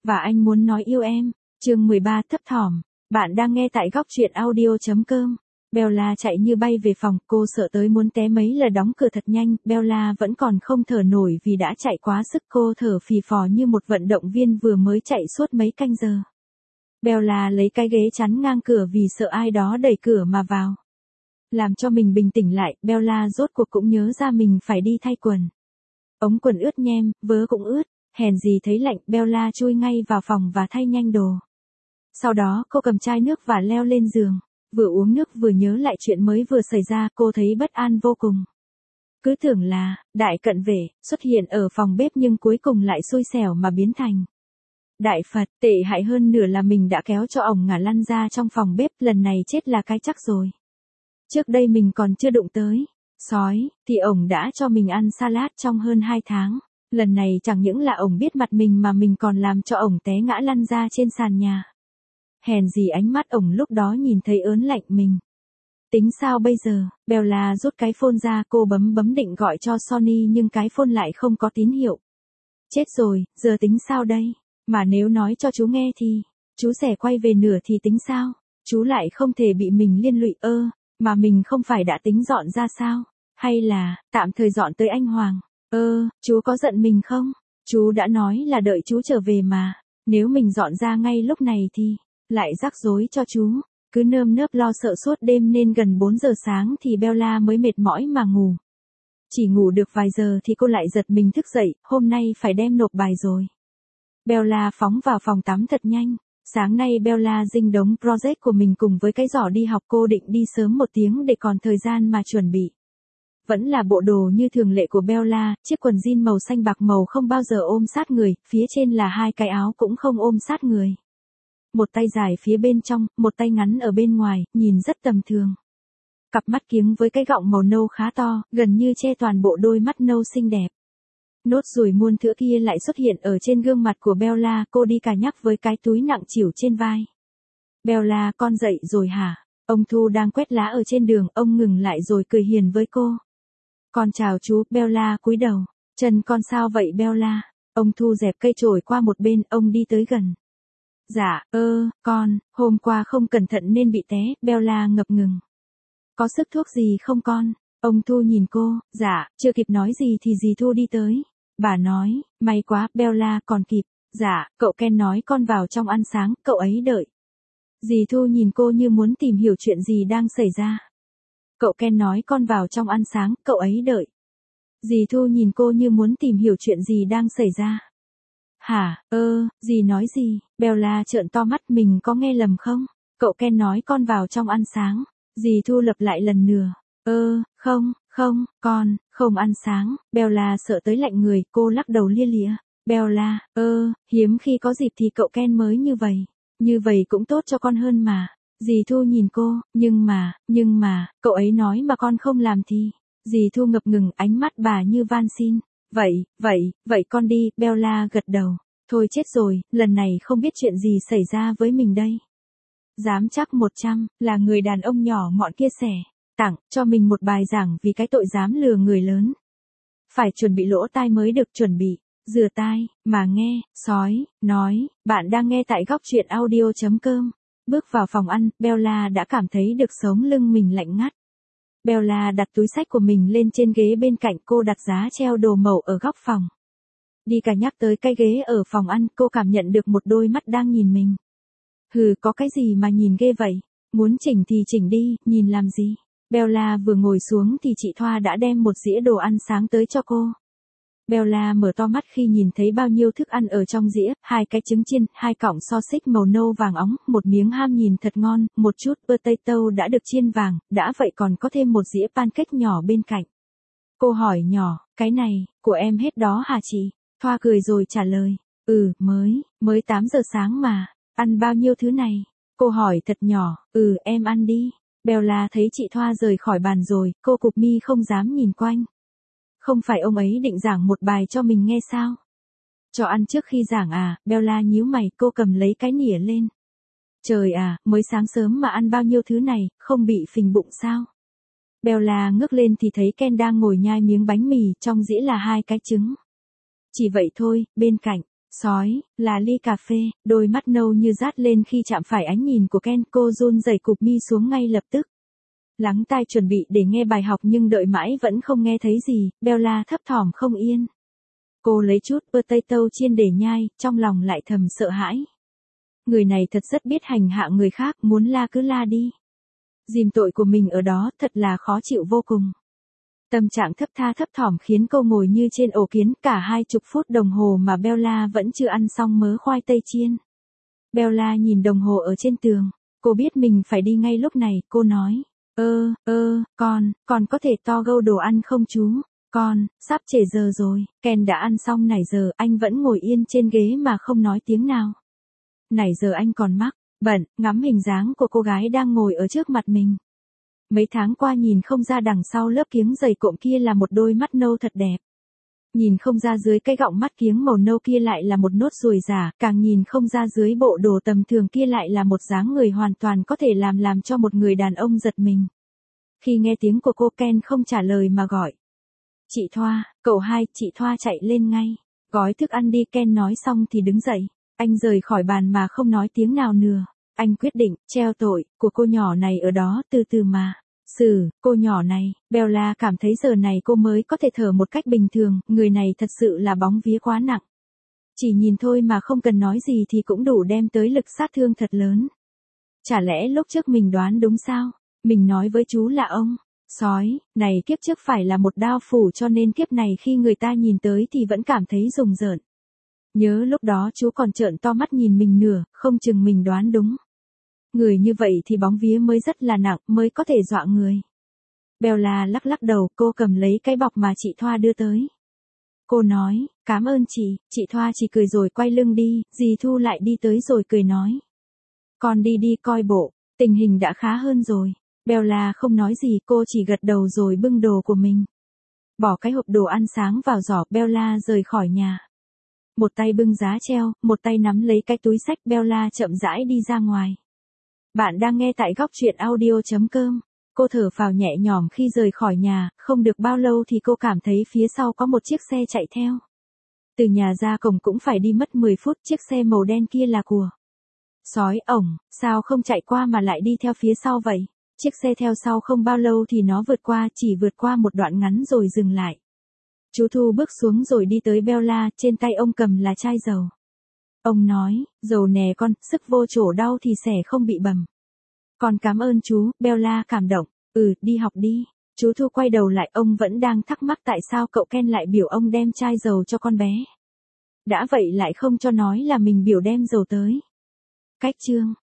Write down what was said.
Và anh muốn nói yêu em. Chương 13 thấp thỏm. Bạn đang nghe tại góc truyện audio.com. Bella chạy như bay về phòng, cô sợ tới muốn té mấy lần đóng cửa thật nhanh, Bella vẫn còn không thở nổi vì đã chạy quá sức, cô thở phì phò như một vận động viên vừa mới chạy suốt mấy canh giờ. Bella lấy cái ghế chắn ngang cửa vì sợ ai đó đẩy cửa mà vào. Làm cho mình bình tĩnh lại, Bella rốt cuộc cũng nhớ ra mình phải đi thay quần. Ống quần ướt nhem, vớ cũng ướt, hèn gì thấy lạnh, Bella chui ngay vào phòng và thay nhanh đồ. Sau đó cô cầm chai nước và leo lên giường. Vừa uống nước vừa nhớ lại chuyện mới vừa xảy ra, cô thấy bất an vô cùng. Cứ tưởng là, đại cận vệ, xuất hiện ở phòng bếp nhưng cuối cùng lại xui xẻo mà biến thành. Đại Phật, tệ hại hơn nửa là mình đã kéo cho ổng ngả lăn ra trong phòng bếp, lần này chết là cái chắc rồi. Trước đây mình còn chưa đụng tới sói, thì ổng đã cho mình ăn salad trong hơn 2 tháng. Lần này chẳng những là ổng biết mặt mình mà mình còn làm cho ổng té ngã lăn ra trên sàn nhà. Hèn gì ánh mắt ổng lúc đó nhìn thấy ớn lạnh mình. Tính sao bây giờ? Bella rút cái phone ra, cô bấm định gọi cho Sony nhưng cái phone lại không có tín hiệu. Chết rồi, giờ tính sao đây? Mà nếu nói cho chú nghe thì, chú sẽ quay về nửa thì tính sao? Chú lại không thể bị mình liên lụy mà mình không phải đã tính dọn ra sao? Hay là, tạm thời dọn tới anh Hoàng? Chú có giận mình không? Chú đã nói là đợi chú trở về mà. Nếu mình dọn ra ngay lúc này thì lại rắc rối cho chú. Cứ nơm nớp lo sợ suốt đêm nên gần 4 giờ sáng thì Bella mới mệt mỏi mà ngủ. Chỉ ngủ được vài giờ thì cô lại giật mình thức dậy, hôm nay phải đem nộp bài rồi. Bella phóng vào phòng tắm thật nhanh. Sáng nay Bella dinh đống project của mình cùng với cái giỏ đi học, cô định đi sớm 1 tiếng để còn thời gian mà chuẩn bị. Vẫn là bộ đồ như thường lệ của Bella, chiếc quần jean màu xanh bạc màu không bao giờ ôm sát người, phía trên là 2 cái áo cũng không ôm sát người. Một tay dài phía bên trong, một tay ngắn ở bên ngoài, nhìn rất tầm thường. Cặp mắt kiếng với cái gọng màu nâu khá to, gần như che toàn bộ đôi mắt nâu xinh đẹp. Nốt ruồi muôn thữa kia lại xuất hiện ở trên gương mặt của Bella, cô đi cà nhắc với cái túi nặng chịu trên vai. Bella, con dậy rồi hả? Ông Thu đang quét lá ở trên đường, ông ngừng lại rồi cười hiền với cô. Con chào chú, Bella cúi đầu. Chân con sao vậy Bella? Ông Thu dẹp cây chổi qua một bên, ông đi tới gần. Dạ, con, hôm qua không cẩn thận nên bị té, Bella ngập ngừng. Có sức thuốc gì không con? Ông Thu nhìn cô, dạ, chưa kịp nói gì thì dì Thu đi tới. Bà nói, may quá, Bella còn kịp. Dạ, cậu Ken nói con vào trong ăn sáng, cậu ấy đợi. Dì Thu nhìn cô như muốn tìm hiểu chuyện gì đang xảy ra. Cậu Ken nói con vào trong ăn sáng, cậu ấy đợi. Dì Thu nhìn cô như muốn tìm hiểu chuyện gì đang xảy ra. Hả, dì nói gì? Bella trợn to mắt, mình có nghe lầm không? Cậu Ken nói con vào trong ăn sáng. Dì Thu lặp lại lần nữa. Không, con, không ăn sáng. Bella sợ tới lạnh người, cô lắc đầu lia lịa. Bella, hiếm khi có dịp thì cậu Ken mới như vậy. Như vậy cũng tốt cho con hơn mà. Dì Thu nhìn cô, nhưng mà, cậu ấy nói mà con không làm thì. Dì Thu ngập ngừng, ánh mắt bà như van xin. Vậy con đi, Bella gật đầu. Thôi chết rồi, lần này không biết chuyện gì xảy ra với mình đây. Dám chắc 100, là người đàn ông nhỏ mọn kia sẽ tặng cho mình một bài giảng vì cái tội dám lừa người lớn. Phải chuẩn bị lỗ tai mới được, chuẩn bị rửa tai mà nghe sói nói. Bạn đang nghe tại góc truyện audio.com. Bước vào phòng ăn, Bella đã cảm thấy được sống lưng mình lạnh ngắt. Bella đặt túi xách của mình lên trên ghế bên cạnh, cô đặt giá treo đồ màu ở góc phòng. Đi cả nhắc tới cái ghế ở phòng ăn, cô cảm nhận được một đôi mắt đang nhìn mình. Có cái gì mà nhìn ghê vậy? Muốn chỉnh thì chỉnh đi, nhìn làm gì? Bella vừa ngồi xuống thì chị Thoa đã đem một dĩa đồ ăn sáng tới cho cô. Bella mở to mắt khi nhìn thấy bao nhiêu thức ăn ở trong dĩa, 2 cái trứng chiên, 2 cọng sausage màu nâu vàng óng, một miếng ham nhìn thật ngon, một chút potato đã được chiên vàng, đã vậy còn có thêm một dĩa pancake nhỏ bên cạnh. Cô hỏi nhỏ, cái này, của em hết đó hả chị? Thoa cười rồi trả lời, mới 8 giờ sáng mà, ăn bao nhiêu thứ này? Cô hỏi thật nhỏ, em ăn đi. Bella thấy chị Thoa rời khỏi bàn rồi, cô cụp mi không dám nhìn quanh. Không phải ông ấy định giảng một bài cho mình nghe sao? Cho ăn trước khi giảng à? Bella nhíu mày, cô cầm lấy cái nĩa lên. Trời à, mới sáng sớm mà ăn bao nhiêu thứ này, không bị phình bụng sao? Bella ngước lên thì thấy Ken đang ngồi nhai miếng bánh mì, trong dĩa là 2 cái trứng. Chỉ vậy thôi, bên cạnh, Sói, là ly cà phê, đôi mắt nâu như rát lên khi chạm phải ánh nhìn của Ken, cô run rẩy cụp mi xuống ngay lập tức. Lắng tai chuẩn bị để nghe bài học nhưng đợi mãi vẫn không nghe thấy gì, Bella thấp thỏm không yên. Cô lấy chút potato chiên để nhai, trong lòng lại thầm sợ hãi. Người này thật rất biết hành hạ người khác, muốn la cứ la đi. Dìm tội của mình ở đó, thật là khó chịu vô cùng. Tâm trạng thấp tha thấp thỏm khiến cô ngồi như trên ổ kiến cả 20 phút đồng hồ mà Bella vẫn chưa ăn xong mớ khoai tây chiên. Bella nhìn đồng hồ ở trên tường, cô biết mình phải đi ngay lúc này, cô nói. Con có thể to gâu đồ ăn không chú? Con, sắp trễ giờ rồi, Ken đã ăn xong nãy giờ, anh vẫn ngồi yên trên ghế mà không nói tiếng nào. Nãy giờ anh còn mắc, bận, ngắm hình dáng của cô gái đang ngồi ở trước mặt mình. Mấy tháng qua nhìn không ra đằng sau lớp kiếng dày cộm kia là một đôi mắt nâu thật đẹp. Nhìn không ra dưới cái gọng mắt kiếng màu nâu kia lại là một nốt ruồi giả, càng nhìn không ra dưới bộ đồ tầm thường kia lại là một dáng người hoàn toàn có thể làm cho một người đàn ông giật mình. Khi nghe tiếng của cô, Ken không trả lời mà gọi. Chị Thoa, cậu hai, chị Thoa chạy lên ngay. Gói thức ăn đi, Ken nói xong thì đứng dậy. Anh rời khỏi bàn mà không nói tiếng nào nữa. Anh quyết định, treo tội của cô nhỏ này ở đó, từ từ mà. Cô nhỏ này, Bella cảm thấy giờ này cô mới có thể thở một cách bình thường, người này thật sự là bóng vía quá nặng. Chỉ nhìn thôi mà không cần nói gì thì cũng đủ đem tới lực sát thương thật lớn. Chả lẽ lúc trước mình đoán đúng sao? Mình nói với chú là ông sói, này kiếp trước phải là một đao phủ cho nên kiếp này khi người ta nhìn tới thì vẫn cảm thấy rùng rợn. Nhớ lúc đó chú còn trợn to mắt nhìn mình nửa, không chừng mình đoán đúng. Người như vậy thì bóng vía mới rất là nặng, mới có thể dọa người. Bella lắc lắc đầu, cô cầm lấy cái bọc mà chị Thoa đưa tới. Cô nói, cảm ơn chị Thoa chỉ cười rồi quay lưng đi, dì Thu lại đi tới rồi cười nói. Con đi coi bộ, tình hình đã khá hơn rồi. Bella không nói gì, cô chỉ gật đầu rồi bưng đồ của mình. Bỏ cái hộp đồ ăn sáng vào giỏ, Bella rời khỏi nhà. Một tay bưng giá treo, một tay nắm lấy cái túi xách, Bella chậm rãi đi ra ngoài. Bạn đang nghe tại góc truyện audio.com. Cô thở phào nhẹ nhõm khi rời khỏi nhà, không được bao lâu thì cô cảm thấy phía sau có một chiếc xe chạy theo. Từ nhà ra cổng cũng phải đi mất 10 phút, chiếc xe màu đen kia là của Sói ổng, sao không chạy qua mà lại đi theo phía sau vậy? Chiếc xe theo sau không bao lâu thì nó chỉ vượt qua một đoạn ngắn rồi dừng lại. Chú Thu bước xuống rồi đi tới Bella, trên tay ông cầm là chai dầu. Ông nói, dầu nè con, sức vô chỗ đau thì sẽ không bị bầm. Con cảm ơn chú, Bella cảm động. Đi học đi. Chú Thu quay đầu lại, ông vẫn đang thắc mắc tại sao cậu Ken lại biểu ông đem chai dầu cho con bé. Đã vậy lại không cho nói là mình biểu đem dầu tới. Cách chương